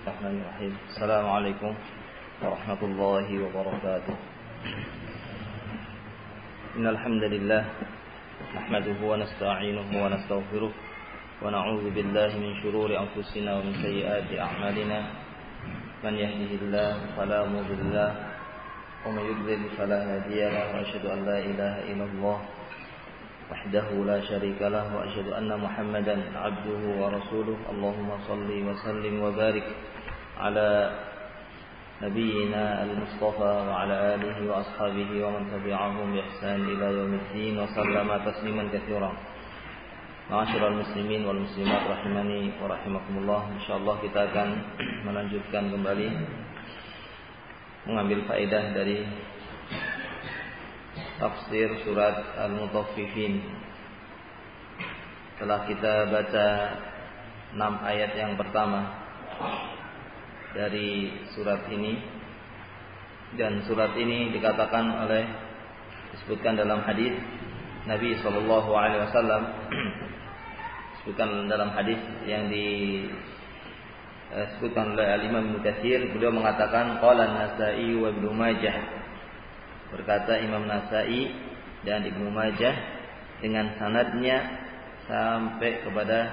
Bismillahirrahmanirrahim. Assalamualaikum warahmatullahi wabarakatuh. Innal hamdalillah nahmaduhu wa nasta'inuhu wa nastaghfiruh wa na'udzu billahi min shururi anfusina wa min sayyiati a'malina. Man yahdihillahu fala mudilla lahu wa man yudlil fala hadiya lahu. Wa asyhadu an la ilaha illallah wahdahu la syarika lahu wa asyhadu anna Muhammadan 'abduhu wa rasuluh. Allahumma shalli wa sallim wa barik ala nabiyyina al-mustafa wa ala alihi wa ashabihi wa man tabi'ahum bi ihsan ila yaumiddin wa sallama tasliman katsiran. Ma'asyiral muslimin wal muslimat rahimani wa rahimakumullah. Insyaallah kita akan melanjutkan kembali mengambil faedah dari tafsir surat Al-Mutaffifin. Setelah kita baca 6 ayat yang pertama dari surat ini, dan surat ini disebutkan dalam hadis Nabi sallallahu alaihi wasallam, disebutkan dalam hadis yang disebutkan oleh Al-Imam Ibnu Katsir. Beliau mengatakan qala An-Nasa'i wa Ibnu Majah, berkata Imam Nasa'i dan Ibnu Majah dengan sanadnya sampai kepada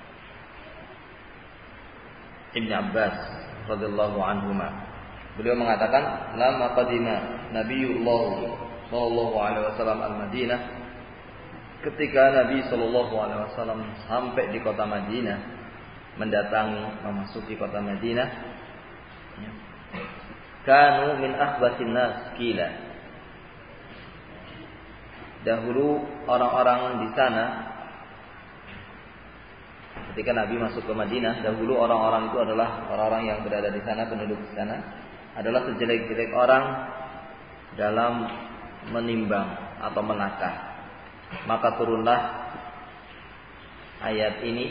Ibnu Abbas radhiyallahu anhuma. Beliau mengatakan lama qadima Nabiullah sallallahu alaihi wasallam al-Madinah, ketika Nabi sallallahu alaihi wasallam sampai di kota Madinah, memasuki kota Madinah, kanu min akhbatin nas qila. Dahulu orang-orang di sana, ketika Nabi masuk ke Madinah, dahulu orang-orang itu adalah orang-orang yang berada di sana, penduduk di sana adalah sejelek-jelek orang dalam menimbang atau menakar. Maka turunlah ayat ini,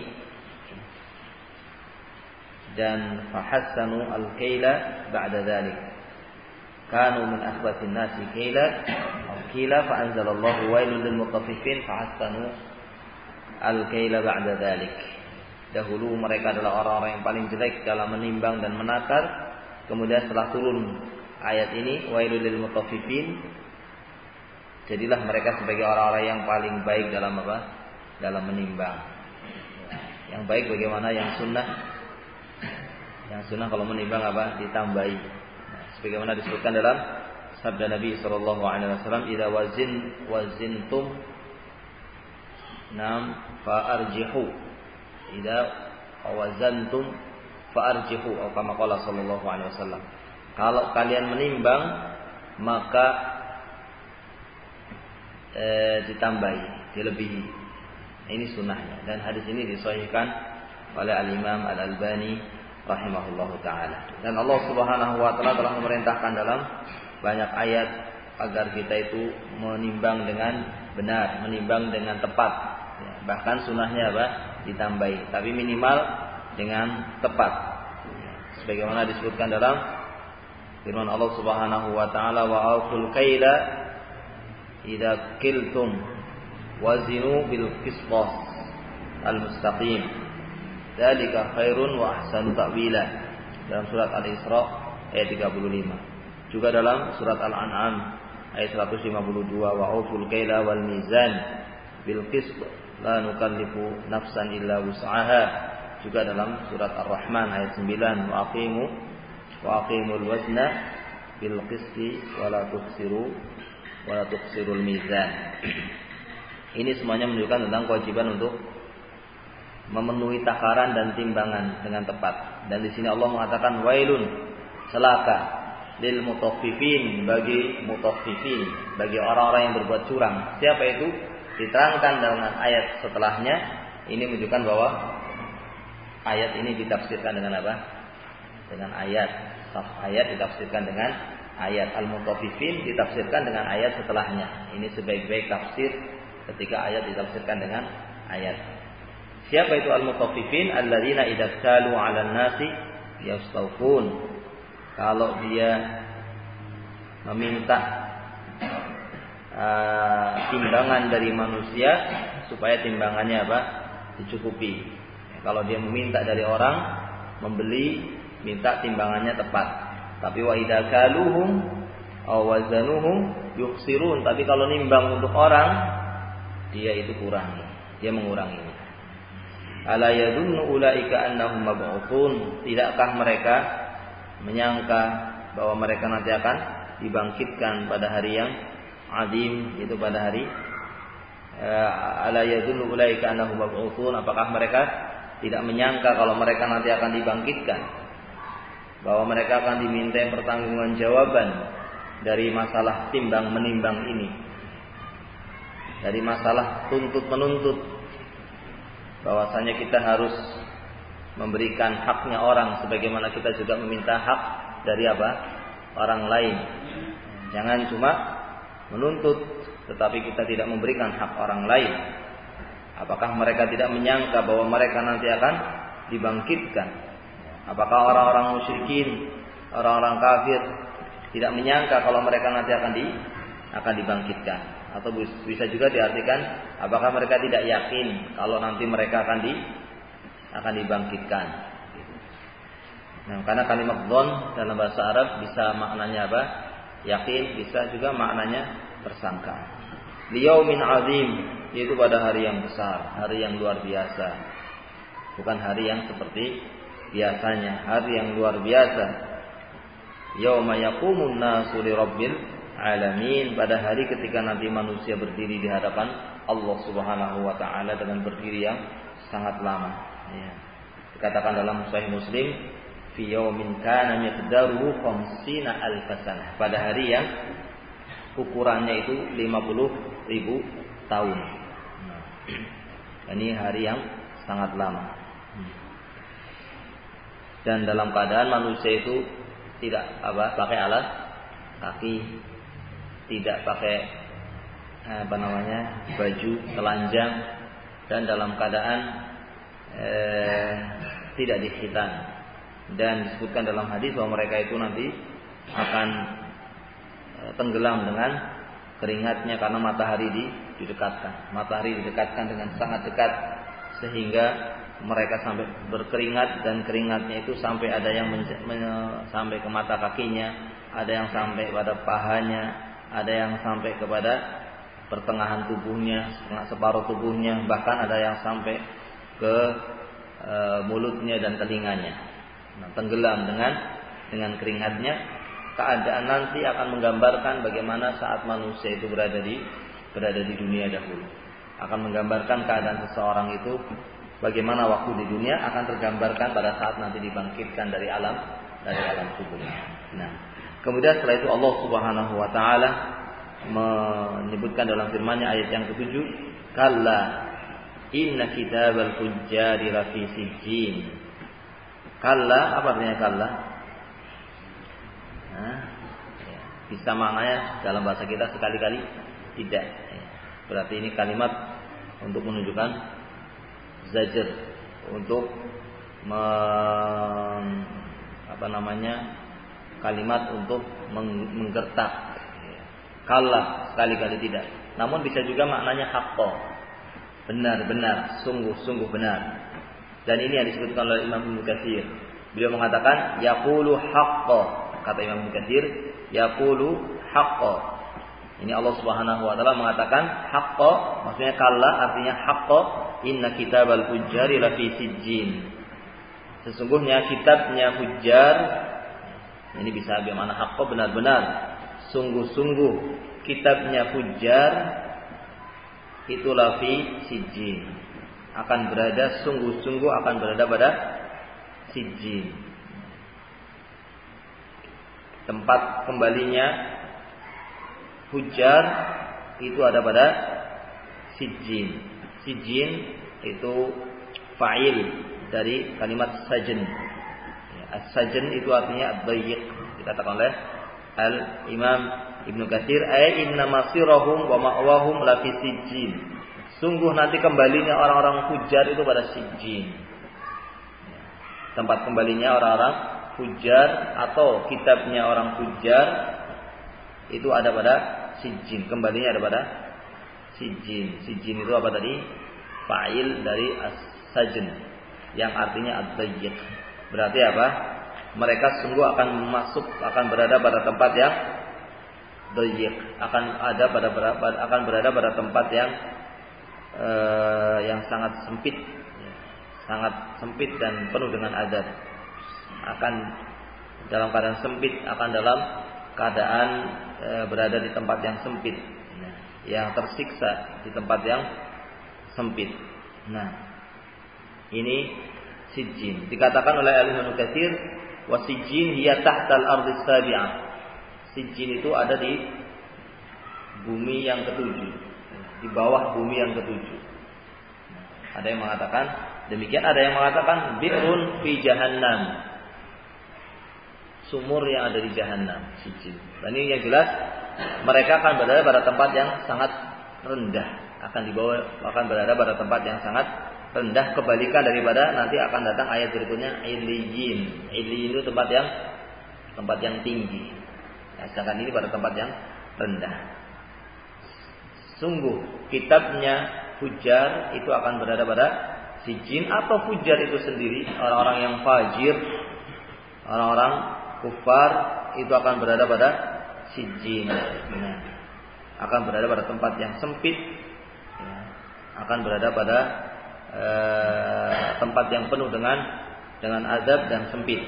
dan fahassanu al-kaila ba'da dzalik. Kanu min akhbatin nasi kaila qila fa anzalallahu wailul lil mutaffifin fahassanu al-kaila ba'da dzalik. Dahulu mereka adalah orang-orang yang paling jelek dalam menimbang dan menakar. Kemudian setelah turun ayat ini, wailul lil mutaffifin, jadilah mereka sebagai orang-orang yang paling baik dalam apa? Dalam menimbang. Yang baik bagaimana? Yang sunnah. Yang sunnah kalau menimbang apa? Ditambahi. Nah, sebagaimana disebutkan dalam sabda Nabi sallallahu alaihi wasallam, "Idza wazintum fa arjihu. Idza wazantum fa'arjihu," atau kama qala sallallahu alaihi wasallam. Kalau kalian menimbang maka ditambahi, dilebihi. Ini sunnahnya, dan hadis ini disahihkan oleh Al-Imam Al-Albani rahimahullahu taala. Dan Allah Subhanahu wa taala telah memerintahkan dalam banyak ayat agar kita itu menimbang dengan benar, menimbang dengan tepat. Ya, bahkan sunnahnya apa? Ditambahi, tapi minimal dengan tepat. Sebagaimana disebutkan dalam firman Allah Subhanahu wa taala, wa aqul kaila idza qiltum wazinu bil qisṭas al mustaqim dzalika khairun wa ahsanu ta'wila, dalam surat Al-Isra ayat 35. Juga dalam surat Al-An'am ayat 152, wa aqul kaila wal mizan bil qisṭ la nukallifu nafsan illa wus'aha. Juga dalam surat Ar-Rahman ayat 9, wa aqimul wazna bil qisti wa la tukhsirul mizan. Ini semuanya menunjukkan tentang kewajiban untuk memenuhi takaran dan timbangan dengan tepat. Dan di sini Allah mengatakan wailun, celaka, lil mutaffifin, bagi mutaffifin, bagi orang-orang yang berbuat curang. Siapa itu? Diterangkan dengan ayat setelahnya. Ini menunjukkan bahwa ayat ini ditafsirkan dengan apa? Dengan ayat. Ayat ditafsirkan dengan ayat. Al-Mutaffifin ditafsirkan dengan ayat setelahnya. Ini sebaik-baik tafsir ketika ayat ditafsirkan dengan ayat. Siapa itu al-mutaffifin? Alladzina idza talu 'alan nasi yastawfun. Kalau dia meminta timbangan dari manusia supaya timbangannya apa? Dicukupi. Kalau dia meminta dari orang membeli minta timbangannya tepat. Tapi wa idza kaluhum aw wazanuhum yukhsirun, tapi kalau nimbang untuk orang dia itu kurangi, dia mengurangi. Ala yadunnu ulaika annahum mab'utsun, tidakkah mereka menyangka bahwa mereka nanti akan dibangkitkan pada hari yang azim, yaitu pada hari ala yadunnu ulaika annahum mab'utsun, apakah mereka tidak menyangka kalau mereka nanti akan dibangkitkan, bahwa mereka akan diminta pertanggungjawaban dari masalah timbang menimbang ini, dari masalah tuntut menuntut, bahwasanya kita harus memberikan haknya orang sebagaimana kita juga meminta hak dari orang lain. Jangan cuma menuntut tetapi kita tidak memberikan hak orang lain. Apakah mereka tidak menyangka bahwa mereka nanti akan dibangkitkan? Apakah orang-orang musyrikin, orang-orang kafir tidak menyangka kalau mereka nanti akan dibangkitkan? Atau bisa juga diartikan, apakah mereka tidak yakin kalau nanti mereka akan dibangkitkan? Nah, karena kalimat dzon dalam bahasa Arab bisa maknanya yakin, bisa juga maknanya tersangka. Liyaumin azim, yaitu pada hari yang besar, hari yang luar biasa. Bukan hari yang seperti biasanya, hari yang luar biasa. Yauma yaqumun nasu lirabbil alamin, pada hari ketika nanti manusia berdiri di hadapan Allah Subhanahu wa taala dengan berdiri yang sangat lama. Ya. Dikatakan dalam Sahih Muslim, fi yaumin kana miqdaruhu 50 alf sanah, pada hari yang ukurannya itu 50.000 tahun. Nah, ini hari yang sangat lama. Dan dalam keadaan manusia itu tidak pakai alas kaki, tidak pakai baju telanjang, dan dalam keadaan tidak dikhitan. Dan disebutkan dalam hadis bahwa mereka itu nanti akan tenggelam dengan keringatnya karena matahari didekatkan. Matahari didekatkan dengan sangat dekat sehingga mereka sampai berkeringat, dan keringatnya itu sampai ada yang sampai ke mata kakinya, ada yang sampai pada pahanya, ada yang sampai kepada pertengahan tubuhnya, separuh tubuhnya, bahkan ada yang sampai ke mulutnya dan telinganya. Nah, tenggelam dengan keringatnya. Keadaan nanti akan menggambarkan bagaimana saat manusia itu berada di dunia dahulu. Akan menggambarkan keadaan seseorang itu, bagaimana waktu di dunia akan tergambarkan pada saat nanti dibangkitkan dari alam kubur. Nah, kemudian setelah itu Allah Subhanahu wa taala menyebutkan dalam firman-Nya ayat yang ke-7, kalla inna kitabal fujjari lafi sijjin. Kalla, apa artinya kalla? Bisa maknanya dalam bahasa kita sekali-kali tidak. Berarti ini kalimat untuk menunjukkan zajr, untuk kalimat untuk menggertak. Kalla, sekali-kali tidak. Namun bisa juga maknanya haqqo, benar-benar, sungguh-sungguh benar. Dan ini yang disebutkan oleh Imam Ibnu Katsir. Beliau mengatakan yaqulu haqqo, kata Imam Ibnu Katsir, yaqulu haqqo. Ini Allah Subhanahu wa taala mengatakan haqqo, maksudnya kalla artinya haqqo, inna kitabal fujjari lafi sijjin. Sesungguhnya kitabnya Fujjar, ini bisa bermakna haqqo, benar-benar, sungguh-sungguh, kitabnya Fujjar itu lafi sijjin, akan berada, sungguh-sungguh akan berada pada sijjin. Tempat kembalinya Fujjar itu ada pada sijjin. Sijjin itu fa'il dari kalimat sajn. As-sajn itu artinya ad-dayyiq. Dikatakan oleh Al-Imam Ibnu Katsir, ay inna masirahum wa ma'wahum la fi sijjin. Sungguh nanti kembalinya orang-orang Fujjar itu pada sijjin. Tempat kembalinya orang-orang Fujjar atau kitabnya orang Fujjar itu ada pada sijjin. Kembalinya ada pada sijjin. Sijjin itu apa tadi? Fa'il dari as-sajn yang artinya ad-dayyiq. Berarti apa? mereka sungguh akan berada pada tempat yang dhayiq, akan berada pada tempat yang sangat sempit dan penuh dengan azab. Akan dalam keadaan sempit, akan dalam keadaan berada di tempat yang sempit, yang tersiksa di tempat yang sempit. Nah, ini sijjin. Dikatakan oleh Ibnu Katsir, wa sijjin hiya tahtal ardi sabi'ah. Sijjin itu ada di bumi yang ketujuh, di bawah bumi yang ketujuh. Ada yang mengatakan demikian, ada yang mengatakan bi'run fi jahannam, sumur yang ada di jahannam, sijjin. Dan ini yang jelas mereka akan berada pada tempat yang sangat rendah, akan berada pada tempat yang sangat rendah, kebalikan daripada nanti akan datang ayat berikutnya illiyin. Illiyin itu tempat yang tinggi. Nah, sedangkan ini pada tempat yang rendah. Sungguh kitabnya Fujar itu akan berada pada sijjin, atau Fujar itu sendiri, orang-orang yang fajir, orang-orang kufar itu akan berada pada sijjin. Nah, akan berada pada tempat yang sempit, akan berada pada tempat yang penuh dengan azab dan sempit.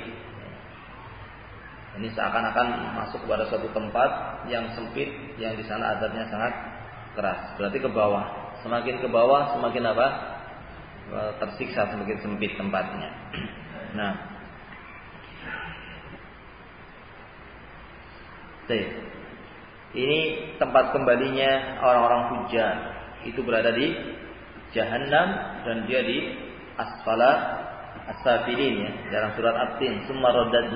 Ini seakan-akan masuk pada suatu tempat yang sempit, yang di sana azabnya sangat keras. Berarti ke bawah. Semakin ke bawah, semakin apa? Tersiksa, semakin sempit tempatnya. Nah, ini tempat kembalinya orang-orang Fujar. Itu berada di Jahannam, dan dia di asfala as-safilin, ya, dalam surat At-Tin. Summa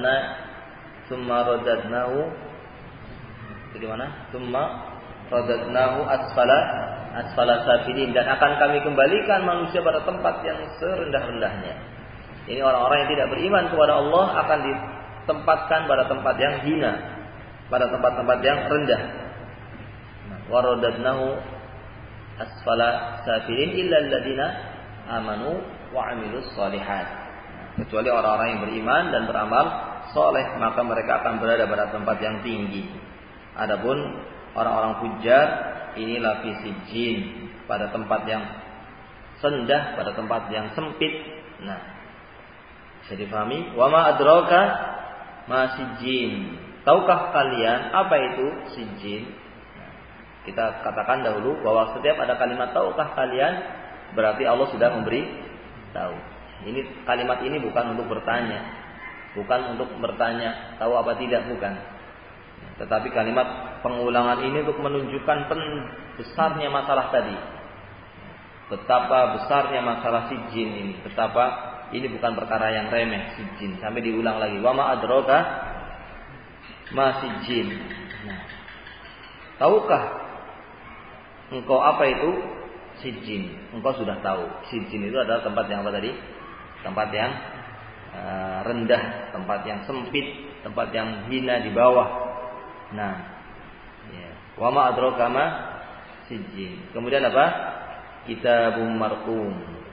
radadnahu di mana? Summa radadnahu asfala safilin, dan akan kami kembalikan manusia pada tempat yang serendah-rendahnya. Ini orang-orang yang tidak beriman kepada Allah akan ditempatkan pada tempat yang hina, pada tempat-tempat yang rendah. Wa radadnahu asfala safilin illa alladziina amanu wa 'amilus shalihat. Kecuali orang-orang yang beriman dan beramal soleh, maka mereka akan berada pada tempat yang tinggi. Adapun orang-orang fujar, inilah fi sijjin, pada tempat yang rendah, pada tempat yang sempit. Nah, bisa difahami? Wa ma adraka ma sijjin. Tahukah kalian apa itu sijjin? Kita katakan dahulu bahwa setiap ada kalimat tahukah kalian, berarti Allah sudah memberi tahu. Ini kalimat ini bukan untuk bertanya, bukan untuk bertanya tahu apa tidak, bukan. Tetapi kalimat pengulangan ini untuk menunjukkan besarnya masalah tadi. Betapa besarnya masalah sijjin ini, betapa ini bukan perkara yang remeh sijjin. Sampai diulang lagi, wa ma adraka ma sijjin. Nah, tahukah engkau apa itu sijjin? Engkau sudah tahu. Sijjin itu adalah tempat yang apa tadi? Tempat yang rendah, tempat yang sempit, tempat yang hina di bawah. Nah, ya. Wa ma adraka ma sijjin. Kemudian apa? Kitabum marqum.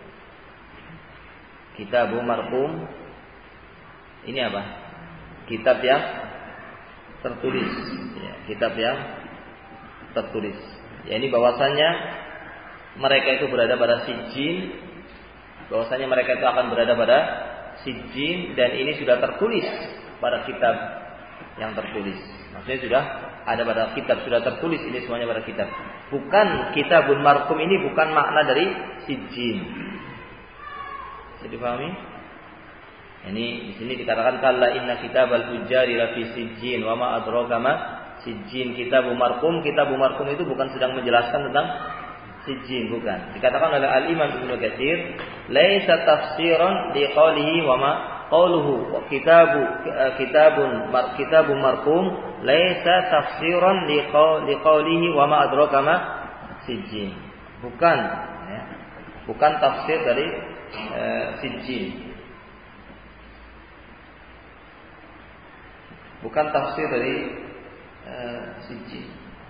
Kitabum marqum. Ini apa? Kitab yang tertulis. Ya, kitab yang tertulis. Ya, ini bahwasannya mereka itu berada pada sijjin, bahwasanya mereka itu akan berada pada sijjin, dan ini sudah tertulis pada kitab yang tertulis. Maksudnya sudah ada pada kitab, sudah tertulis ini semuanya pada kitab. Bukan kitabun marqum, ini bukan makna dari sijjin. Bisa dipahami? Ini di sini dikatakan kalla inna kitabal fujjari lafi sijjin wa ma adraka ma sijjin. Kitabun marqum, kitabun marqum itu bukan sedang menjelaskan tentang sijjin, bukan. Dikatakan oleh Al-Imam Ibnu Katsir, laisa tafsiran li qawlihi wa ma qawluhu wa kitabun marqum laisa tafsiran li qawlihi wa ma adraka ma sijjin. Bukan, ya. Bukan tafsir dari sijjin. Bukan tafsir dari sijjin.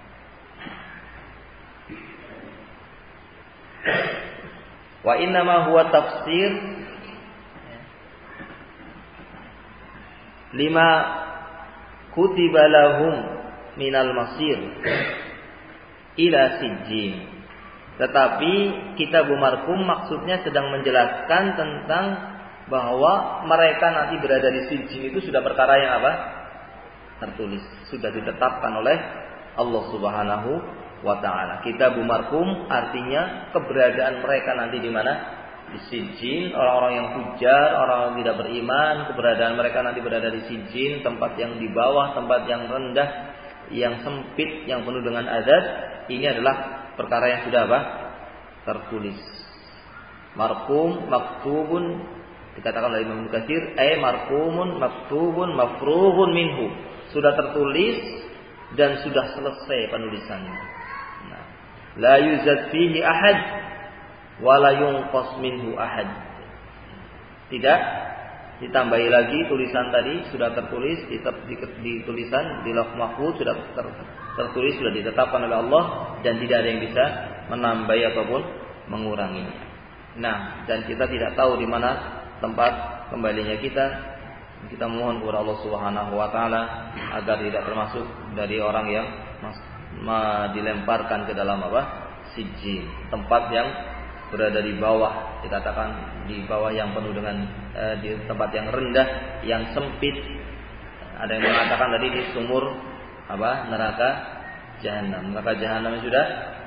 Wa innama huwa tafsir lima kutiba lahum minal masir ila sijjin. Tetapi kitab marqum maksudnya sedang menjelaskan tentang bahwa mereka nanti berada di sijjin itu sudah perkara yang apa? Tertulis, sudah ditetapkan oleh Allah Subhanahu wa taala. Kitab marqum artinya keberadaan mereka nanti di mana? Di sijjin, orang-orang yang fujar, orang yang tidak beriman, keberadaan mereka nanti berada di sijjin, tempat yang di bawah, tempat yang rendah, yang sempit, yang penuh dengan azab. Ini adalah perkara yang sudah apa? Tertulis. Marqum maktubun dikatakan oleh Imam Katsir, marqumun maktubun mafrughun minhu. Sudah tertulis dan sudah selesai penulisannya. Nah, la yuzad fihi ahad wa la yunqas minhu ahad. Tidak ditambahi lagi tulisan tadi, sudah tertulis di tulisan di Lauh Mahfuz sudah tertulis, sudah ditetapkan oleh Allah dan tidak ada yang bisa menambahi ataupun menguranginya. Nah, dan kita tidak tahu di mana tempat kembalinya kita. Kita mohon kepada Allah Subhanahu wa taala agar tidak termasuk dari orang yang dilemparkan ke dalam apa? Sijjin, tempat yang berada di bawah, dikatakan di bawah yang penuh dengan di tempat yang rendah, yang sempit. Ada yang mengatakan tadi di sumur apa? Neraka jahanam. Neraka jahanam sudah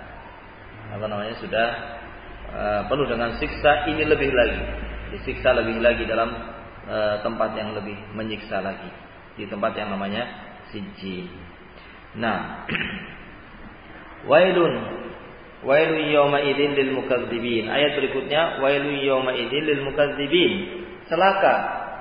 sudah penuh dengan siksa. Ini lebih lagi, disiksa lebih lagi dalam tempat yang lebih menyiksa lagi, di tempat yang namanya sijjin. Nah, wailun yawma idzin lil mukadzibin. Ayat berikutnya, wailun yawma idzin lil mukadzibin. Celaka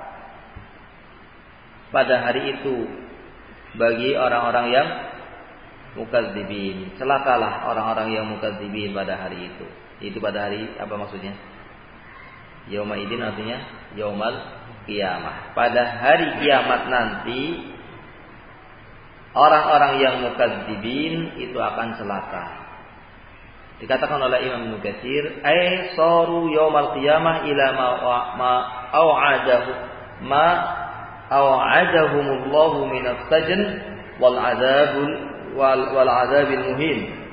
pada hari itu bagi orang-orang yang mukadzibin. Celakalah orang-orang yang mukadzibin pada hari itu. Itu pada hari apa maksudnya? Yauma idzin artinya yaumal qiyamah. Pada hari kiamat nanti orang-orang yang mukadzibin itu akan celaka. Dikatakan oleh Imam Ibnu Katsir, ay saru yaumal qiyamah ila ma au'adahumullahu minas sajn wal azabil muhin.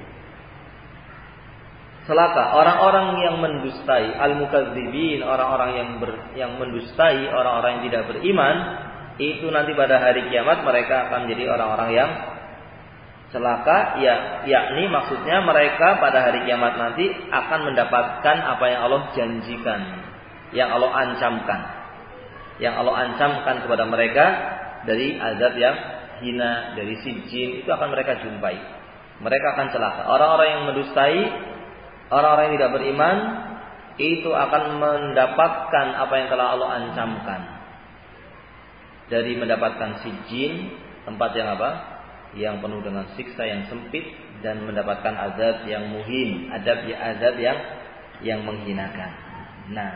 Celaka orang-orang yang mendustai, al-mukadzibin, orang-orang yang mendustai, orang-orang yang tidak beriman, itu nanti pada hari kiamat mereka akan menjadi orang-orang yang celaka, yakni maksudnya mereka pada hari kiamat nanti akan mendapatkan apa yang Allah janjikan, yang Allah ancamkan. Yang Allah ancamkan kepada mereka dari azab yang hina, dari sijjin, itu akan mereka jumpai. Mereka akan celaka. Orang-orang yang mendustai, orang-orang yang tidak beriman, itu akan mendapatkan apa yang telah Allah ancamkan. Dari mendapatkan sijjin, tempat yang apa? Yang penuh dengan siksa yang sempit, dan mendapatkan azab yang muhin, azab yang menghinakan. Nah,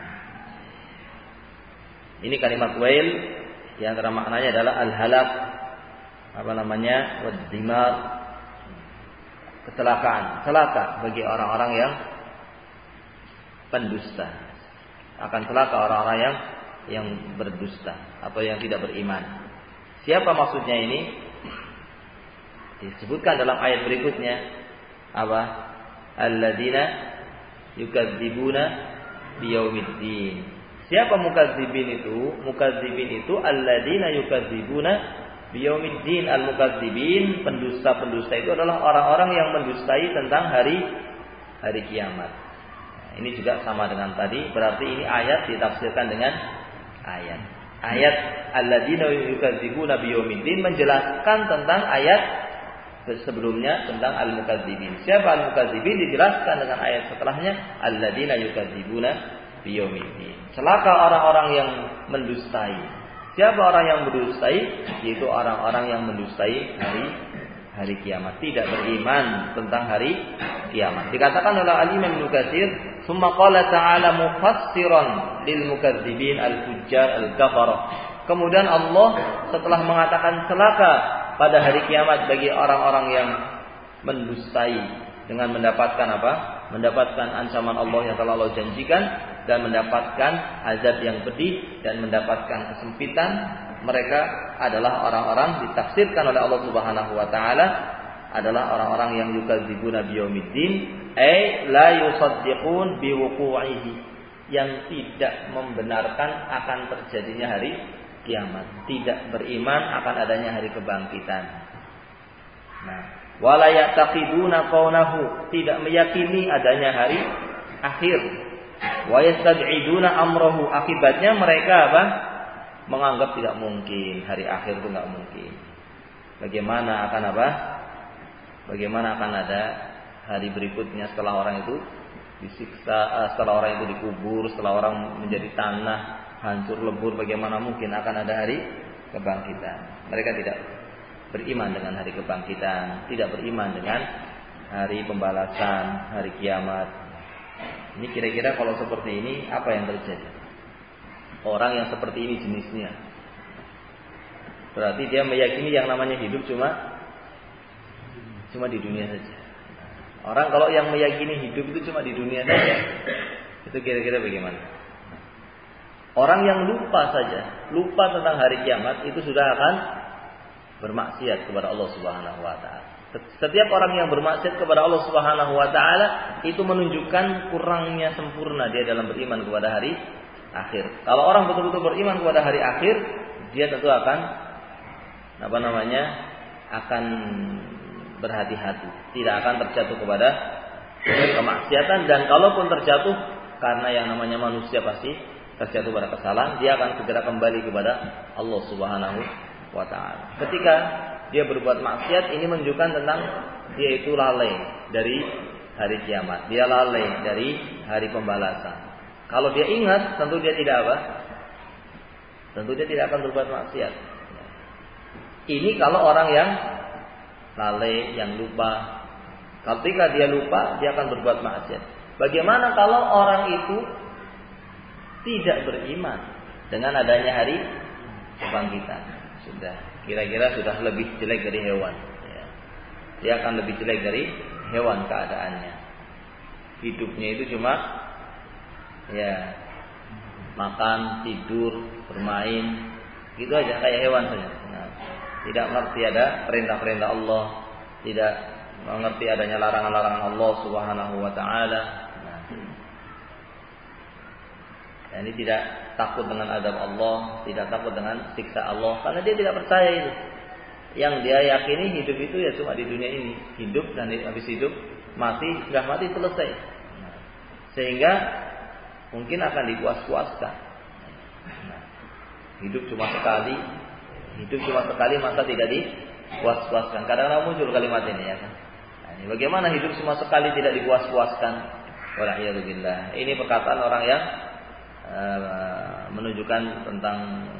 ini kalimat wail yang antara maknanya adalah al-halak, wad-dimar, kecelakaan, celaka bagi orang-orang yang pendusta. Akan celaka orang-orang yang berdusta atau yang tidak beriman. Siapa maksudnya ini? Disebutkan dalam ayat berikutnya apa? Alladzina yukadzibuna biyaumiddin. Siapa mukadzibin itu? Mukadzibin itu alladzina yukadzibuna biyaumiddin. Al-mukadzibin, pendusta-pendusta itu adalah orang-orang yang mendustai tentang hari kiamat. Ini juga sama dengan tadi, berarti ini ayat ditafsirkan dengan ayat. Ayat alladzina yukadzibuna biyaumiddin menjelaskan tentang ayat sebelumnya tentang al-mukadzibin. Siapa al-mukadzibin dijelaskan dengan ayat setelahnya, alladzina yukadzibuna biyaumiddin. Celaka orang-orang yang mendustai. Siapa orang yang mendustai? Yaitu orang-orang yang mendustai hari kiamat, tidak beriman tentang hari kiamat. Dikatakan oleh Al-Imam Ibnu Katsir, "Tsumma qala ta'ala mufassiran lil mukadzibin al-fujjar al-kafarah." Kemudian Allah setelah mengatakan celaka pada hari kiamat bagi orang-orang yang mendustai dengan mendapatkan apa? Mendapatkan ancaman Allah yang telah Allah janjikan dan mendapatkan azab yang pedih dan mendapatkan kesempitan. mereka adalah orang-orang ditafsirkan oleh Allah Subhanahu wa taala adalah orang-orang yang yukadzibuna biyaumiddin, ay la yusaddiqun biwuqu'ihi, yang tidak membenarkan akan terjadinya hari kiamat, tidak beriman akan adanya hari kebangkitan. Nah, wala yaqiduna qaunahu, tidak meyakini adanya hari akhir. Wa yastad'iduna amrahu, akibatnya mereka apa? Menganggap tidak mungkin hari akhir itu enggak mungkin. Bagaimana akan apa? Bagaimana akan ada hari berikutnya setelah orang itu disiksa, setelah orang itu dikubur, setelah orang menjadi tanah, hancur lebur, bagaimana mungkin akan ada hari kebangkitan? Mereka tidak beriman dengan hari kebangkitan, tidak beriman dengan hari pembalasan, hari kiamat. Ini kira-kira kalau seperti ini apa yang terjadi? Orang yang seperti ini jenisnya, berarti dia meyakini yang namanya hidup cuma di dunia saja. Orang kalau yang meyakini hidup itu cuma di dunia saja, itu kira-kira bagaimana? Orang yang lupa saja, lupa tentang hari kiamat, itu sudah akan bermaksiat kepada Allah Subhanahu wa taala. Setiap orang yang bermaksiat kepada Allah Subhanahu wa taala itu menunjukkan kurangnya sempurna dia dalam beriman kepada hari akhir. Kalau orang betul-betul beriman kepada hari akhir, dia tentu akan akan berhati-hati, tidak akan terjatuh kepada kemaksiatan, dan kalaupun terjatuh, karena yang namanya manusia pasti terjatuh pada kesalahan, dia akan segera kembali kepada Allah Subhanahu wa taala. Ketika dia berbuat maksiat, ini menunjukkan tentang dia itu lalai dari hari kiamat, dia lalai dari hari pembalasan. Kalau dia ingat, tentu dia tidak apa? Tentu dia tidak akan berbuat maksiat. Ini kalau orang yang lalai, yang lupa. Ketika dia lupa, dia akan berbuat maksiat. Bagaimana kalau orang itu tidak beriman dengan adanya hari kebangkitan? Sudah, kira-kira sudah lebih jelek dari hewan. Dia akan lebih jelek dari hewan keadaannya. Hidupnya itu cuma makan, tidur, bermain, gitu aja, kayak hewan saja. Nah, tidak mengerti ada perintah-perintah Allah, tidak mengerti adanya larangan-larangan Allah Subhanahu wa taala. Nah, ini tidak takut dengan azab Allah, tidak takut dengan siksa Allah, karena dia tidak percaya itu. Yang dia yakini hidup itu ya cuma di dunia ini, hidup dan habis hidup mati, sudah mati selesai. Sehingga mungkin akan dipuas-puaskan. Hidup cuma sekali, masa tidak dipuas-puaskan. Kadang-kadang muncul kalimat ini ya kan. Nah, ini bagaimana hidup cuma sekali tidak dipuas-puaskan? Wala'iyadzubillah. Ini perkataan orang yang menunjukkan tentang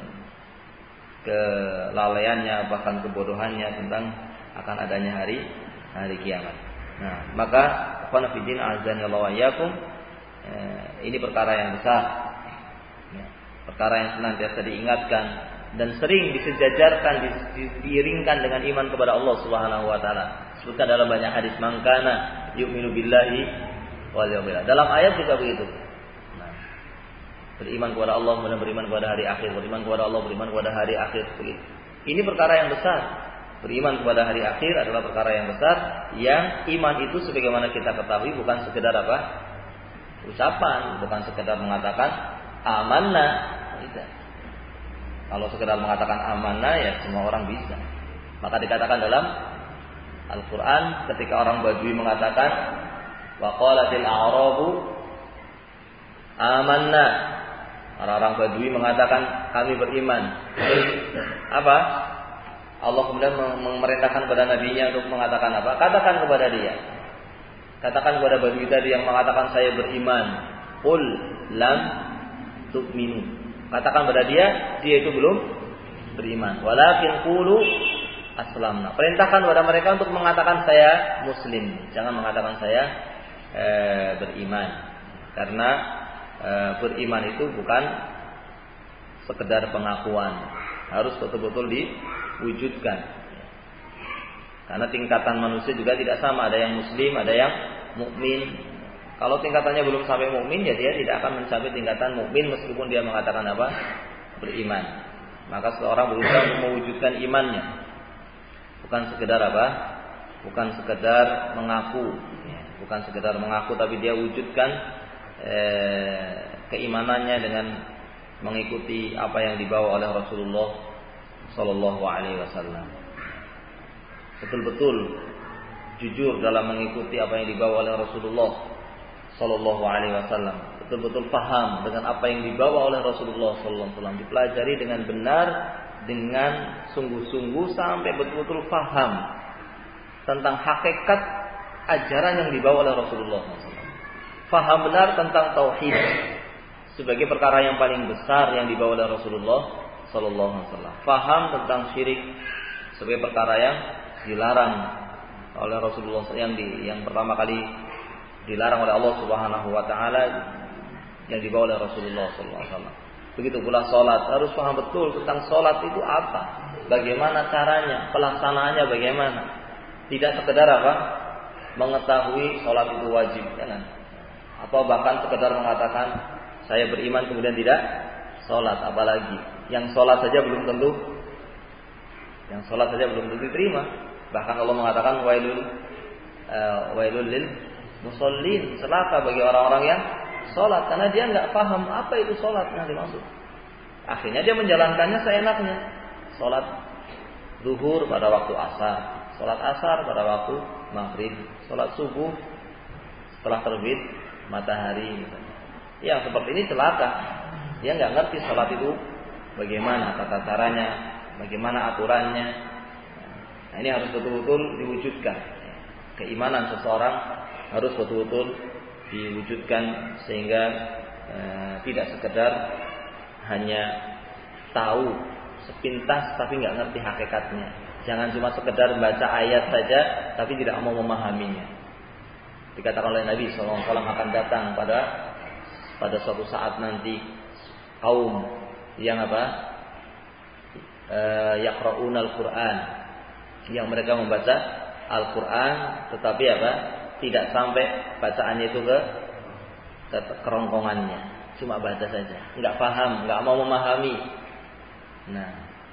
kelalaiannya, bahkan kebodohannya tentang akan adanya hari kiamat. Nah, maka ikhwan fillah azanillahu wa iyyakum, ini perkara yang besar, perkara yang senantiasa diingatkan dan sering disejajarkan, diiringkan dengan iman kepada Allah Subhanahu wa taala. Sebutkan dalam banyak hadis, mangkana yu'minu billahi wal yawmil akhir. Dalam ayat juga begitu. Beriman kepada Allah, kemudian beriman kepada hari akhir, beriman kepada Allah, beriman kepada hari akhir. Begitu. Ini perkara yang besar. Beriman kepada hari akhir adalah perkara yang besar, yang iman itu sebagaimana kita ketahui bukan sekedar apa? Ucapan, bukan sekedar mengatakan amanah. Kalau sekedar mengatakan amanah ya semua orang bisa. Maka dikatakan dalam Al-Quran ketika orang Badui mengatakan wa qalatil a'rabu amanna, orang-orang Badui mengatakan kami beriman. Apa? Allah kemudian memerintahkan kepada nabinya untuk mengatakan apa? Katakan kepada dia, katakan kepada Badui tadi yang mengatakan saya beriman, qul lam tu'minu, katakan kepada dia itu belum beriman, walakin qulu aslamna, perintahkan kepada mereka untuk mengatakan saya muslim, jangan mengatakan saya beriman, karena beriman itu bukan sekedar pengakuan, harus betul-betul diwujudkan. Karena tingkatan manusia juga tidak sama, ada yang muslim, ada yang mukmin. Kalau tingkatannya belum sampai mukmin, ya dia tidak akan mencapai tingkatan mukmin meskipun dia mengatakan apa? Beriman. Maka seseorang berusaha untuk mewujudkan imannya. Bukan sekedar apa? Bukan sekedar mengaku, ya. Bukan sekedar mengaku, tapi dia wujudkan keimanannya dengan mengikuti apa yang dibawa oleh Rasulullah Sallallahu Alaihi Wasallam. Betul-betul jujur dalam mengikuti apa yang dibawa oleh Rasulullah Sallallahu Alaihi Wasallam. Betul-betul paham dengan apa yang dibawa oleh Rasulullah Sallallahu Alaihi Wasallam. Dipelajari dengan benar, dengan sungguh-sungguh sampai betul-betul paham tentang hakikat ajaran yang dibawa oleh Rasulullah SAW. Faham benar tentang tauhid sebagai perkara yang paling besar yang dibawa oleh Rasulullah SAW. Faham tentang syirik sebagai perkara yang dilarang oleh Rasulullah yang pertama kali dilarang oleh Allah Subhanahu Wa Taala yang dibawa oleh Rasulullah SAW. Begitu pula sholat, harus paham betul tentang sholat itu apa, bagaimana caranya, pelaksanaannya bagaimana. Tidak sekedar apa? Mengetahui sholat itu wajib, jangan. Atau bahkan sekedar mengatakan saya beriman kemudian tidak sholat, apalagi yang sholat saja belum tentu diterima. Bahkan Allah mengatakan wailul lil musallin, celaka bagi orang-orang yang sholat, karena dia nggak paham apa itu sholat yang dimaksud. Akhirnya dia menjalankannya seenaknya. Sholat zuhur pada waktu asar, sholat asar pada waktu maghrib, sholat subuh setelah terbit matahari. Yang seperti ini celaka. Dia nggak ngerti sholat itu bagaimana tata caranya, bagaimana aturannya. Nah, ini harus betul-betul diwujudkan. Keimanan seseorang harus betul-betul diwujudkan sehingga tidak sekedar hanya tahu sepintas tapi nggak ngerti hakikatnya. Jangan cuma sekedar baca ayat saja tapi tidak mau memahaminya. Dikatakan oleh Nabi SAW akan datang pada suatu saat nanti kaum yang yaqra'unal Qur'an, yang mereka membaca Al-Qur'an tetapi tidak sampai bacaannya itu ke kerongkongannya, cuma baca saja, nggak paham, nggak mau memahami. Nah,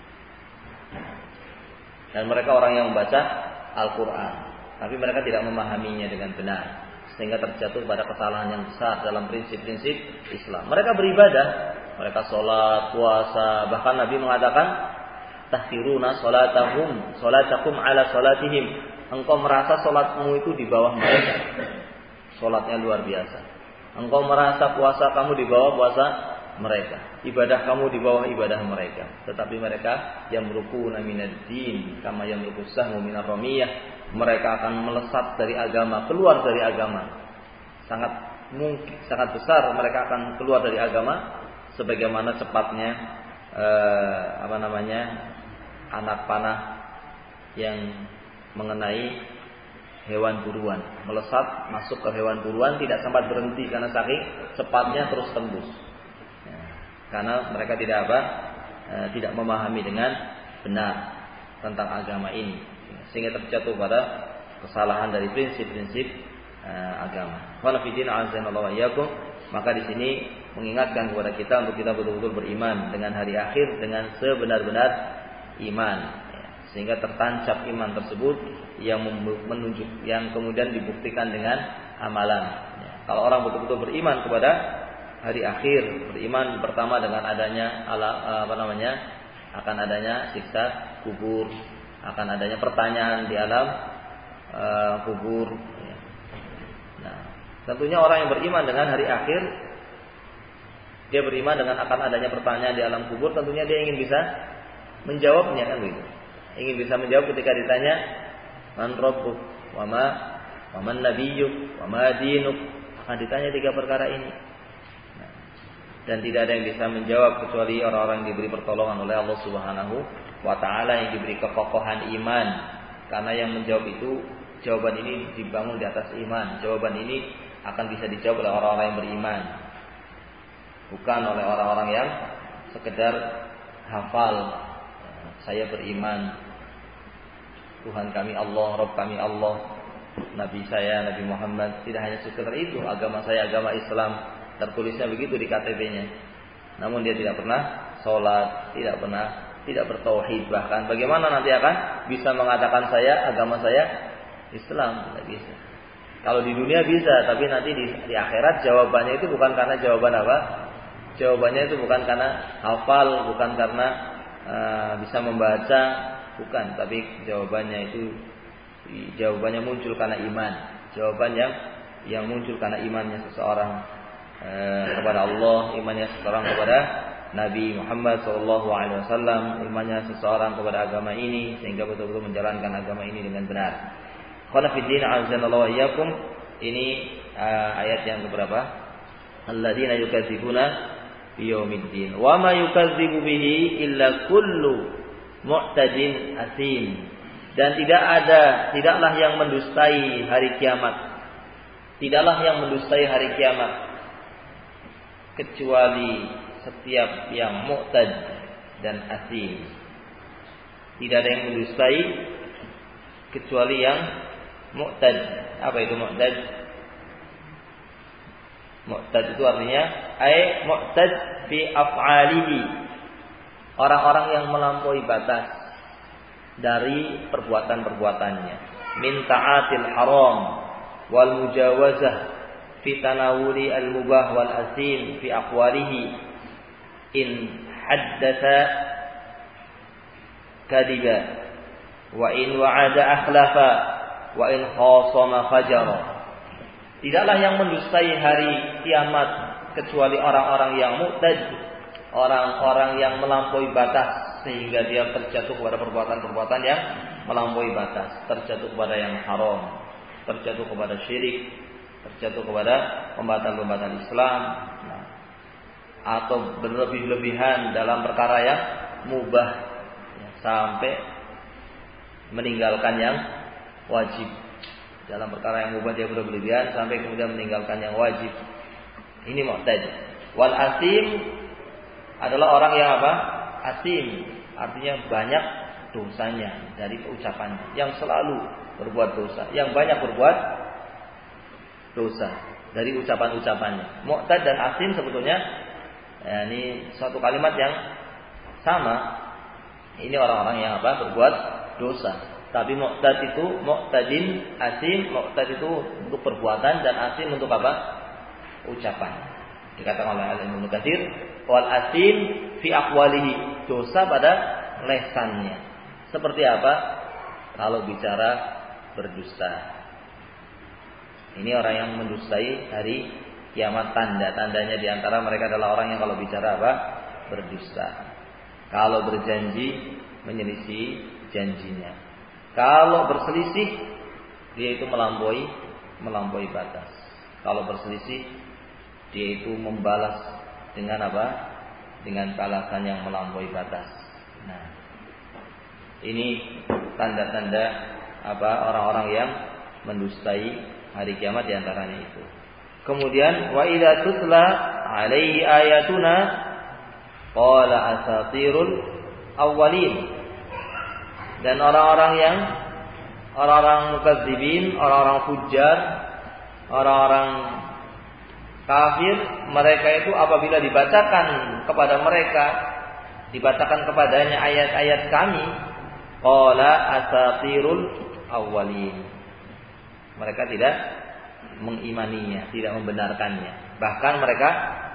dan mereka orang yang membaca Al-Quran, tapi mereka tidak memahaminya dengan benar, sehingga terjatuh pada kesalahan yang besar dalam prinsip-prinsip Islam. Mereka beribadah, mereka sholat, puasa, bahkan Nabi mengatakan tahkiruna sholatakum ala sholatihim. Engkau merasa sholatmu itu di bawah mereka, sholatnya luar biasa. Engkau merasa puasa kamu di bawah puasa mereka, ibadah kamu di bawah ibadah mereka. Tetapi mereka yamrukuna minad-din kama yamrukus sahmu minar ramiyah. Mereka akan melesat dari agama, keluar dari agama. Sangat besar mereka akan keluar dari agama sebagaimana cepatnya anak panah yang mengenai hewan buruan, melesat masuk ke hewan buruan, tidak sempat berhenti karena saking cepatnya terus tembus. Karena mereka tidak memahami dengan benar tentang agama ini, sehingga terjatuh pada kesalahan dari prinsip-prinsip agama. Maka di sini mengingatkan kepada kita untuk kita betul-betul beriman dengan hari akhir dengan sebenar-benar iman, sehingga tertancap iman tersebut yang kemudian dibuktikan dengan amalan. Kalau orang betul-betul beriman kepada hari akhir, beriman pertama dengan adanya akan adanya siksa kubur, akan adanya pertanyaan di alam kubur. Nah, tentunya orang yang beriman dengan hari akhir, dia beriman dengan akan adanya pertanyaan di alam kubur, tentunya dia ingin bisa menjawabnya, kan begitu. Ingin bisa menjawab ketika ditanya man rabbuk wa man nabiyyuk wa ma dinuk, akan ditanya tiga perkara ini. Dan tidak ada yang bisa menjawab kecuali orang-orang yang diberi pertolongan oleh Allah Subhanahu wa taala, yang diberi kekokohan iman. Karena yang menjawab itu, jawaban ini dibangun di atas iman. Jawaban ini akan bisa dijawab oleh orang-orang yang beriman, bukan oleh orang-orang yang sekedar hafal. Saya beriman Tuhan kami Allah, Rabb kami Allah, Nabi saya Nabi Muhammad. Tidak hanya sekedar itu, agama saya agama Islam, tertulisnya begitu di KTP-nya. Namun dia tidak pernah sholat, tidak bertauhid bahkan. Bagaimana nanti akan bisa mengatakan agama saya Islam? Tidak bisa. Kalau di dunia bisa, tapi nanti di akhirat jawabannya itu bukan karena jawaban apa? Jawabannya itu bukan karena hafal, bukan karena bisa membaca, bukan. Tapi jawabannya muncul karena iman. Jawaban yang muncul karena imannya seseorang kepada Allah, imannya seseorang kepada Nabi Muhammad SAW, imannya seseorang kepada agama ini sehingga betul-betul menjalankan agama ini dengan benar. Khanafiddin azanallahu iyyakum. Ini ayat yang keberapa? Alladzina yukadzibuna biyaumiddin. Wa ma yukadzibu bihi illa kullu mu'tadin asim. Dan tidaklah yang mendustai hari kiamat. Tidaklah yang mendustai hari kiamat kecuali setiap yang mu'tad dan asim. Tidak ada yang mendustai kecuali yang mu'tad. Apa itu mu'tad? Mu'tad itu artinya mu'tad fi af'alihi. Orang-orang yang melampaui batas dari perbuatan-perbuatannya. Min ta'atil haram wal mujawazah fi tanawuli al mubah wal asim fi aqwalihi. In haddatha kadiba wa in wa'ada akhlafa wa in khasama fajara. Tidaklah yang mendustai hari kiamat kecuali orang-orang yang mu'tad, orang-orang yang melampaui batas sehingga dia terjatuh kepada perbuatan-perbuatan yang melampaui batas, terjatuh kepada yang haram, terjatuh kepada syirik, terjatuh kepada pembatalan-pembatalan Islam, atau berlebih-lebihan dalam perkara yang mubah sampai meninggalkan yang wajib. Dalam perkara yang mubah dia berlebihan sampai kemudian meninggalkan yang wajib. Ini mu'tad. Wal asim adalah orang yang apa? Asim, artinya banyak dosanya dari ucapannya, yang selalu berbuat dosa, yang banyak berbuat dosa dari ucapan-ucapannya. Mu'tad dan asim sebetulnya ini suatu kalimat yang sama. Ini orang-orang yang apa? Berbuat dosa. Tapi mu'tad itu mu'tadin, asim. Mu'tad itu untuk perbuatan dan asim untuk apa? Ucapan. Dikatakan oleh Al-Imam Ibnu Katsir, wal asim fi aqwalihi, dosa pada lesannya. Seperti apa? Kalau bicara berdusta. Ini orang yang mendustai hari kiamat. Tanda-tandanya diantara mereka adalah orang yang kalau bicara apa? Berdusta. Kalau berjanji menyelisih janjinya. Kalau berselisih dia itu melampaui batas. Kalau berselisih dia itu membalas dengan apa? Dengan balasan yang melampaui batas. Nah, ini tanda-tanda apa? Orang-orang yang mendustai hari kiamat diantaranya itu. Kemudian wa idza tutla alaihi ayatuna qala asatirul awwalin. Dan orang-orang mukadzibin, orang-orang fujar, orang-orang kafir, mereka itu apabila dibacakan kepadanya ayat-ayat kami, qala asatirul awwalin. Mereka tidak mengimaninya, tidak membenarkannya. Bahkan mereka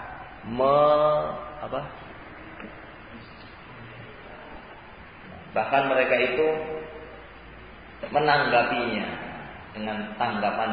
Bahkan mereka itu menanggapinya dengan tanggapan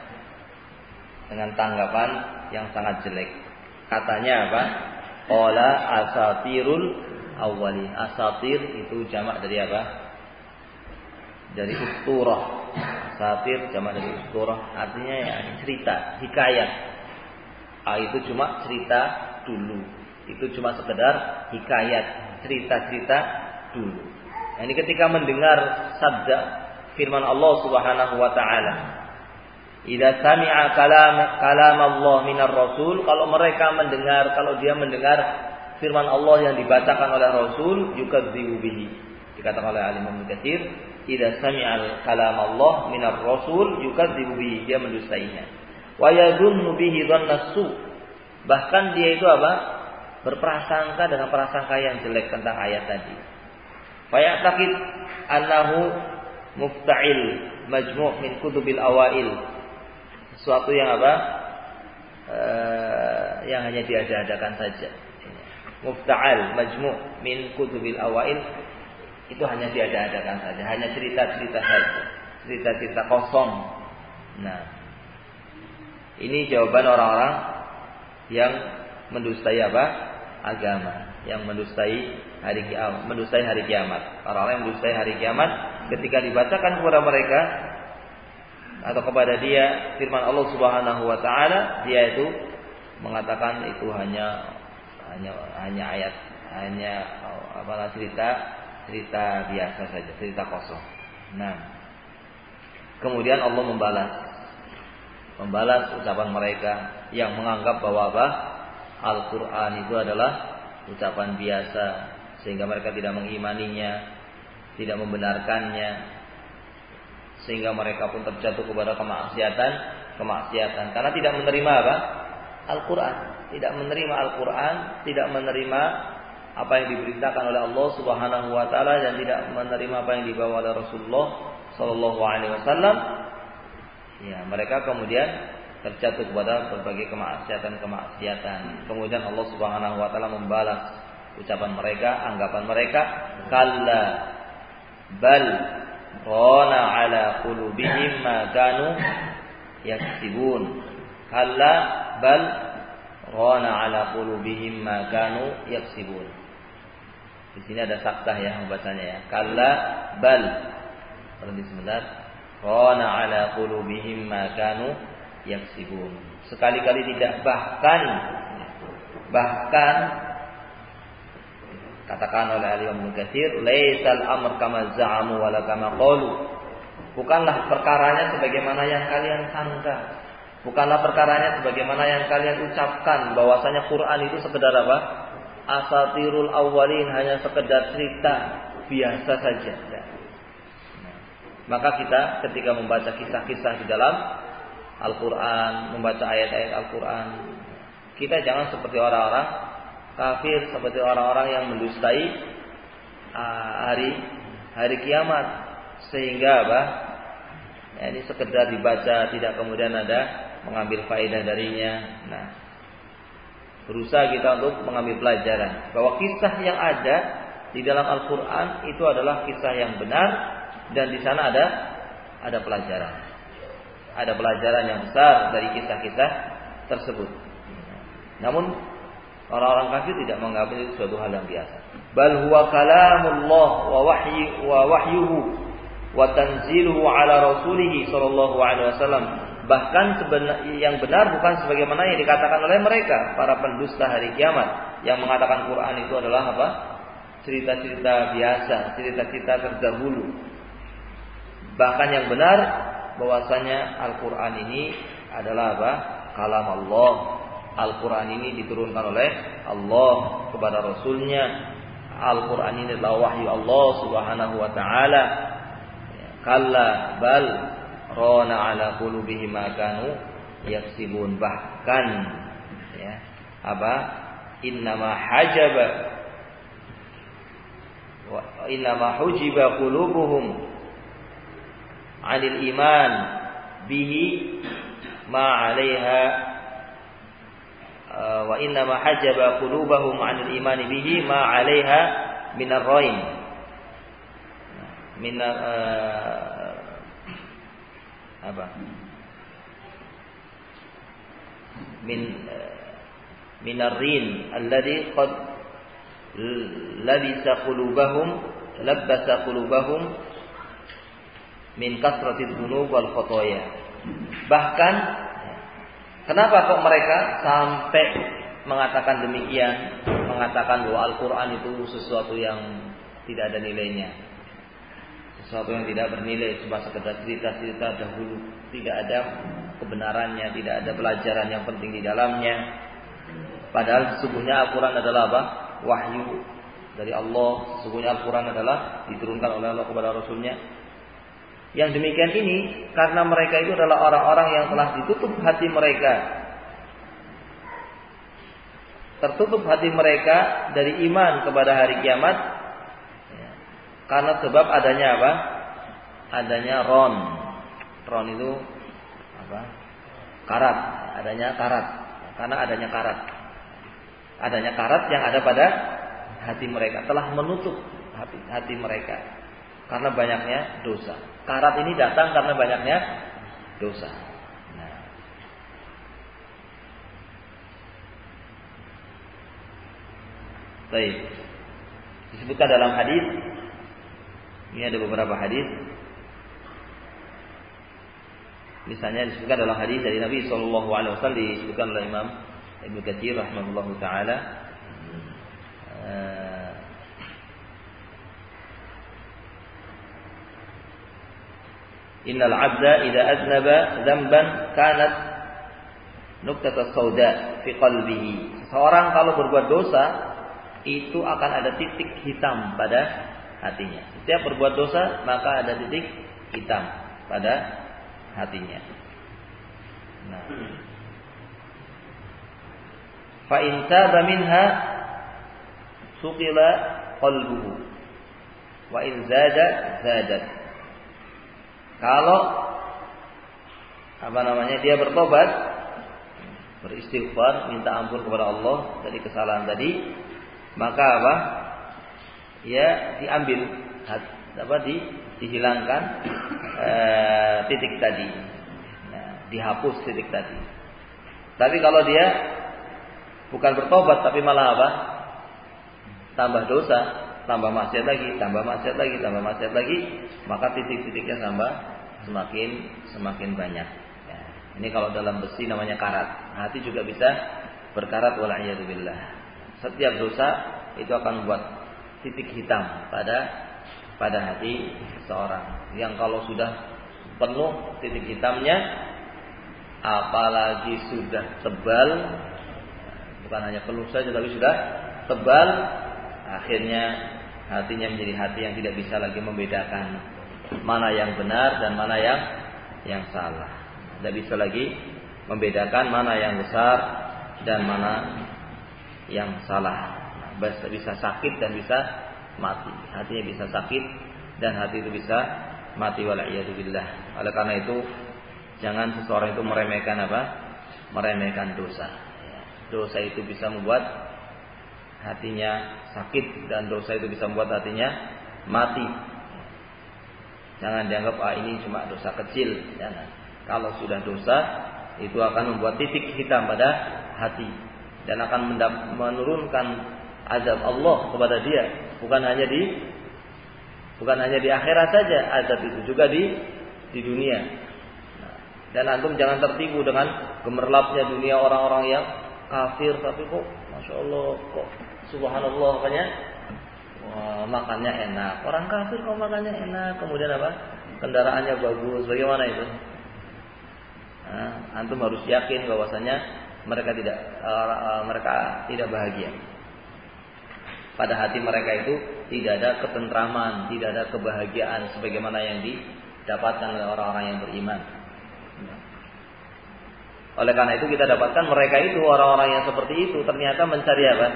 yang sangat jelek. Katanya apa? Qala asatirul awwalin. Asatir itu jamak dari apa? Dari usturah. Asatir jamak dari usturah, artinya ya cerita, hikayat. Itu cuma cerita dulu. Itu cuma sekedar hikayat, cerita-cerita dulu. Ini ketika mendengar sabda firman Allah Subhanahu wa taala, "Idza sami'a kalam Allah minar rasul", kalau dia mendengar firman Allah yang dibacakan oleh Rasul, yukadzibu bihi. Dikatakan oleh Al-Imam Ibnu Katsir, "Idza sami'a kalam Allah minar rasul yukadzibu bihi", dia mendustainya. Wa yadhunnu bihi dhannas su. Bahkan dia itu apa? berprasangka dengan prasangka yang jelek tentang ayat tadi. Fayaqtaqid annahu mufta'il majmu' min kutubil awail. Sesuatu yang apa? Yang hanya diada-adakan saja. Mufta'al majmu' min kutubil awail itu hanya diada-adakan saja, hanya cerita-cerita saja, cerita-cerita kosong. Nah, ini jawaban orang-orang yang mendustai apa? Agama, yang mendustai hari kiamat. Orang-orang yang mendustai hari kiamat ketika dibacakan kepada mereka atau kepada dia firman Allah Subhanahu wa taala, dia itu mengatakan itu hanya ayat, hanya cerita biasa saja, cerita kosong. Nah, kemudian Allah membalas ucapan mereka yang menganggap bahwa Al-Quran itu adalah ucapan biasa, sehingga mereka tidak mengimaninya, tidak membenarkannya, sehingga mereka pun terjatuh kepada kemaksiatan karena tidak menerima Al-Quran, tidak menerima Al-Quran, tidak menerima apa yang diberitakan oleh Allah Subhanahu wa taala, dan tidak menerima apa yang dibawa oleh Rasulullah sallallahu alaihi wasallam. Ya, mereka kemudian terjatuh kepada berbagai kemaksiatan. Kemudian Allah Subhanahu wa taala membalas ucapan mereka, anggapan mereka, kalla bal rana ala qulubihim ma kanu yaksibun. Kalla bal rana ala qulubihim ma kanu yaksibun. Di sini ada saktah ya membacanya ya. Kalla bal, berhenti sebentar. Rana ala qulubihim ma kanu yaksibun. Sekali-kali tidak, bahkan katakan oleh Al-Imam Ibnu Katsir, laisal amr kama za'amu wala kama qalu. Bukanlah perkaranya sebagaimana yang kalian sangka. Bukanlah perkaranya sebagaimana yang kalian ucapkan, bahwasanya Quran itu sekedar apa? Asatirul awwalin, hanya sekedar cerita biasa saja. Maka kita ketika membaca kisah-kisah di dalam Al-Quran, membaca ayat-ayat Al-Quran, kita jangan seperti orang-orang kafir, seperti orang-orang yang mendustai hari kiamat, sehingga ini sekedar dibaca, tidak kemudian ada mengambil faedah darinya. Nah, berusaha kita untuk mengambil pelajaran bahwa kisah yang ada di dalam Al-Quran itu adalah kisah yang benar, dan di sana ada pelajaran. Ada pelajaran yang besar dari kisah-kisah tersebut. Namun orang-orang kafir tidak menganggap itu suatu hal yang biasa. Bal huwa kalamullah wa wahyuhu wa tanziluhu ala rasulih sallallahu alaihi wasallam. Bahkan yang benar bukan sebagaimana yang dikatakan oleh mereka, para pendusta hari kiamat, yang mengatakan Quran itu adalah apa? Cerita-cerita biasa, cerita-cerita terdahulu. Bahkan yang benar bahwasanya Al-Quran ini adalah apa? Kalam Allah. Al-Quran ini diturunkan oleh Allah kepada Rasulnya. Al-Quran ini adalah wahyu Allah Subhanahu wa ta'ala. Kalla bal rana ala qulubihim ma kanu yaksibun. Bahkan ya, innama hujiba qulubuhum 'anil iman bihi ma 'alaiha wa inna ma hajaba qulubahum 'anil iman bihi ma 'alaiha min ar-rain min ar-rin alladhi qad labasa qulubahum min kasratid dzunub wal khotoya. Bahkan kenapa kok mereka sampai mengatakan demikian, mengatakan bahwa Al-Quran itu sesuatu yang tidak ada nilainya, sesuatu yang tidak bernilai, cuma sekedar cerita-cerita dahulu, tidak ada kebenarannya, tidak ada pelajaran yang penting di dalamnya. Padahal sesungguhnya Al-Quran adalah apa? Wahyu dari Allah. Sesungguhnya Al-Quran adalah diturunkan oleh Allah kepada Rasulnya. Yang demikian ini karena mereka itu adalah orang-orang yang telah ditutup hati mereka tertutup hati mereka dari iman kepada hari kiamat, ya, karena sebab adanya apa? Adanya ron. Ron itu apa? Karat. Adanya karat. Karena adanya karat. Adanya karat yang ada pada hati mereka telah menutup hati mereka karena banyaknya dosa. Karat ini datang karena banyaknya dosa. Nah. Baik. Disebutkan dalam hadis. Ini ada beberapa hadis. Misalnya disebutkan dalam hadis dari Nabi sallallahu alaihi wasallam, disebutkan oleh Imam Ibnu Katsir rahimahullahu taala. Innal 'abda idza aznaba dzamban kanat nuqtatun sauda fi qalbihi. Seorang kalau berbuat dosa itu akan ada titik hitam pada hatinya. Setiap berbuat dosa maka ada titik hitam pada hatinya. Nah. Fa in taba minha suqila qalbuhu wa in zadat. Kalau dia bertobat, beristighfar, minta ampun kepada Allah dari kesalahan tadi, maka apa? Ya diambil, dihilangkan titik tadi, dihapus titik tadi. Tapi kalau dia bukan bertobat tapi malah apa? Tambah dosa, tambah maksiat lagi, maka titik-titiknya semakin banyak. Ya, ini kalau dalam besi namanya karat. Hati juga bisa berkarat, wala'iyadzubillah. Setiap dosa itu akan membuat titik hitam pada hati seorang. Yang kalau sudah penuh titik hitamnya, apalagi sudah tebal, bukan hanya penuh saja tapi sudah tebal, akhirnya hatinya menjadi hati yang tidak bisa lagi membedakan mana yang benar dan mana yang salah. Tidak bisa lagi membedakan mana yang besar dan mana yang salah. Bisa sakit dan bisa mati. Hatinya bisa sakit dan hati itu bisa mati, wala'iyadzubillah. Oleh karena itu jangan seseorang itu meremehkan meremehkan dosa. Dosa itu bisa membuat hatinya sakit dan dosa itu bisa membuat hatinya mati. Jangan dianggap ini cuma dosa kecil. Jangan. Kalau sudah dosa itu akan membuat titik hitam pada hati dan akan menurunkan azab Allah kepada dia. Bukan hanya di akhirat saja, azab itu juga di dunia. Dan antum jangan tertipu dengan gemerlapnya dunia orang-orang yang kafir tapi kok masya Allah, kok subhanallah katanya makannya enak. Orang kafir kok makannya enak, kemudian apa? Kendaraannya bagus. Bagaimana itu? Antum harus yakin bahwasanya mereka tidak bahagia. Pada hati mereka itu tidak ada ketentraman, tidak ada kebahagiaan sebagaimana yang didapatkan oleh orang-orang yang beriman. Oleh karena itu kita dapatkan mereka itu, orang-orang yang seperti itu ternyata mencari apa?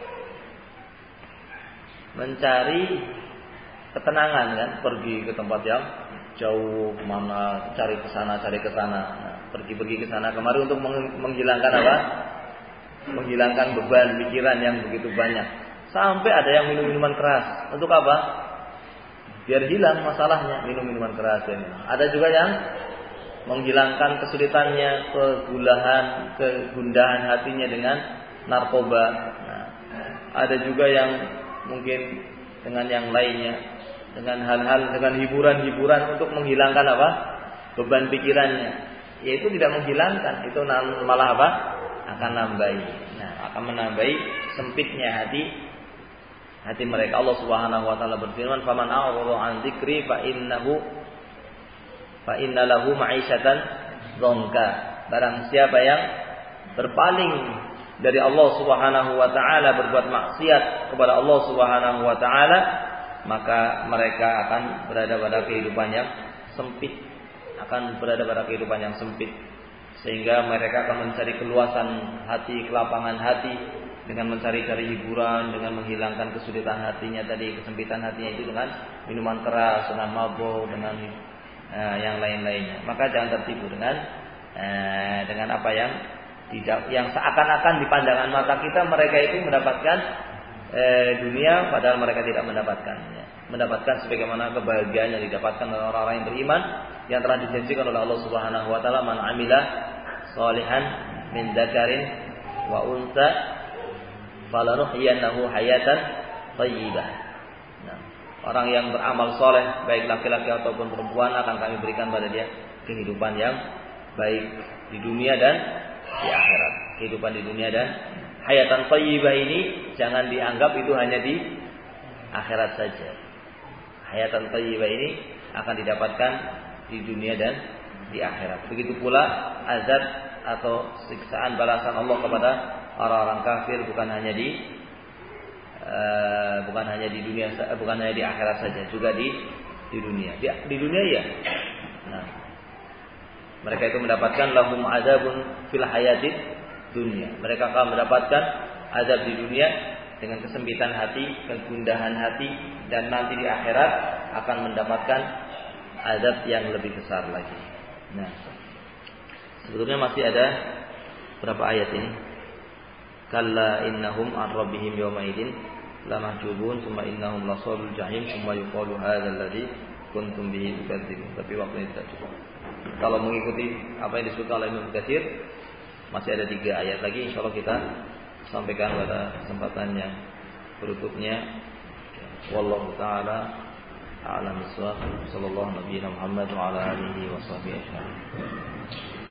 Mencari ketenangan kan, pergi ke tempat yang jauh mana, cari ke sana, pergi ke sana kemari untuk menghilangkan apa? Menghilangkan beban pikiran yang begitu banyak. Sampai ada yang minum minuman keras. Untuk apa? Biar hilang masalahnya, minum minuman keras. Ada juga yang menghilangkan kesulitannya, kegundahan hatinya dengan narkoba. Nah, ada juga yang mungkin dengan yang lainnya, dengan hal-hal, dengan hiburan-hiburan untuk menghilangkan apa? Beban pikirannya. Yaitu tidak menghilangkan, itu malah apa? Akan nambahi. Nah, akan menambahi sempitnya hati mereka. Allah Subhanahu wa taala berfirman, "Faman a'rada 'an dzikri fa inna lahu ma'isyatan dzonka." Barang siapa yang berpaling dari Allah Subhanahu wa taala, berbuat maksiat kepada Allah Subhanahu wa taala, maka mereka akan berada pada kehidupan yang sempit, sehingga mereka akan mencari keluasan hati, kelapangan hati dengan mencari-cari hiburan, dengan menghilangkan kesulitan hatinya tadi, kesempitan hatinya itu dengan minuman keras, dengan mabuk, dengan yang lain-lainnya. Maka jangan tertipu dengan apa yang seakan-akan di pandangan mata kita mereka itu mendapatkan dunia, padahal mereka tidak mendapatkannya. Mendapatkan sebagaimana kebahagiaan yang didapatkan oleh orang-orang yang beriman yang telah dijanjikan oleh Allah Subhanahu wa taala, man amila sholihan min dzakarin wa unsa falanuhyiyannahu hayatan thayyibah. Nah, orang yang beramal soleh baik laki-laki ataupun perempuan akan kami berikan pada dia kehidupan yang baik di dunia dan di akhirat. Kehidupan di dunia dan hayatan thayyibah ini jangan dianggap itu hanya di akhirat saja. Hayatan thayyibah ini akan didapatkan di dunia dan di akhirat. Begitu pula azab atau siksaan balasan Allah kepada orang-orang kafir bukan hanya di dunia, bukan hanya di akhirat saja, juga di dunia. Di dunia ya. Nah, mereka itu mendapatkan lahum azabun fil hayatid dunia. Mereka akan mendapatkan azab di dunia dengan kesempitan hati, kegundahan hati, dan nanti di akhirat akan mendapatkan azab yang lebih besar lagi. Nah, sebetulnya masih ada berapa ayat ini? Kalla innahum an rabbihim yawma idin lamahjubun thumma innahum lasalul jahim thumma yuqalu hadzal ladzi kuntum bihi tukadzibun. Tapi waktunya tidak cukup. Kalau mengikuti apa yang disebutkan oleh Ibnu Katsir, masih ada 3 ayat lagi, insyaallah kita sampaikan pada kesempatan yang berikutnya. Wallahu taala a'lam bissawab. Sallallahu nabiyana Muhammad wa ala alihi wa sahbihi ajma'in.